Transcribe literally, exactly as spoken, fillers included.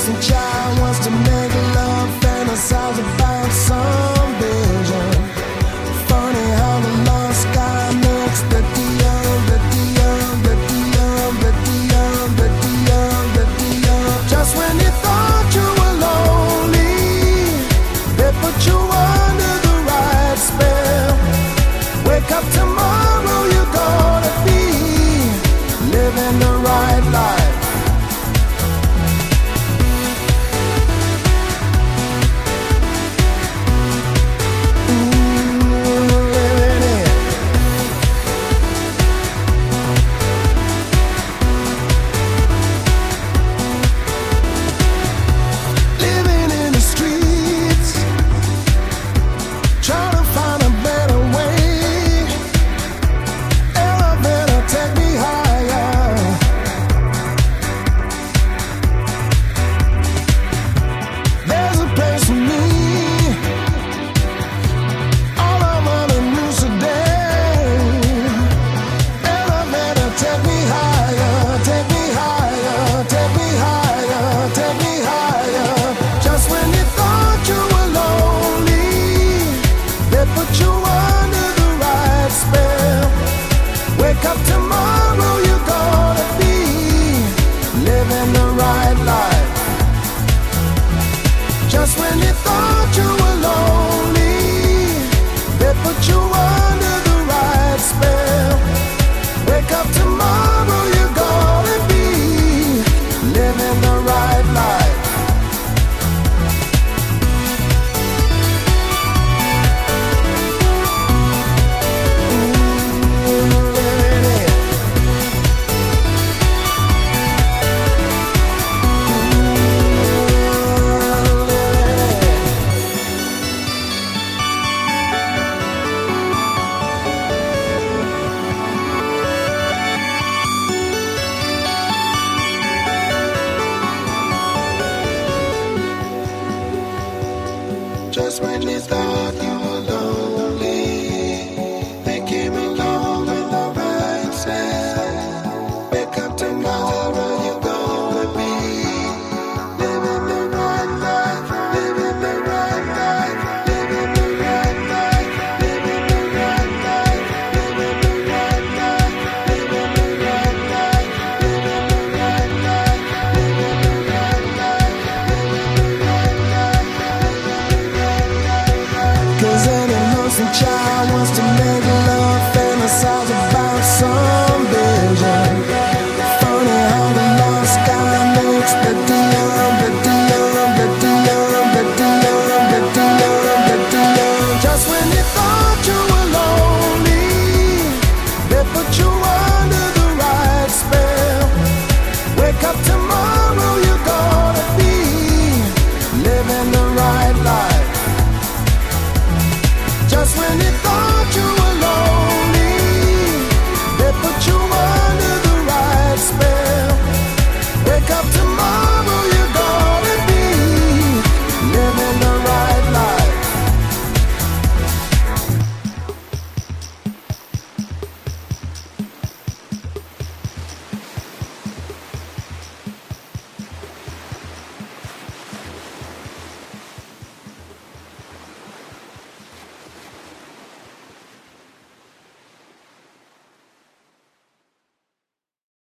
innocent child wants to make love, fantasize about some vision. Funny how the lost guy makes the deal, the deal, the deal, the deal, the deal, the deal. Just when you thought you were lonely, they put you under the right spell. Wake up tomorrow, you're gonna be living the right life. Wake up tomorrow, you're gonna be living the right life. Just when you thought you were lonely, they put you under the right spell. Wake up tomorrow, you're gonna be living the right life. Just when you thought you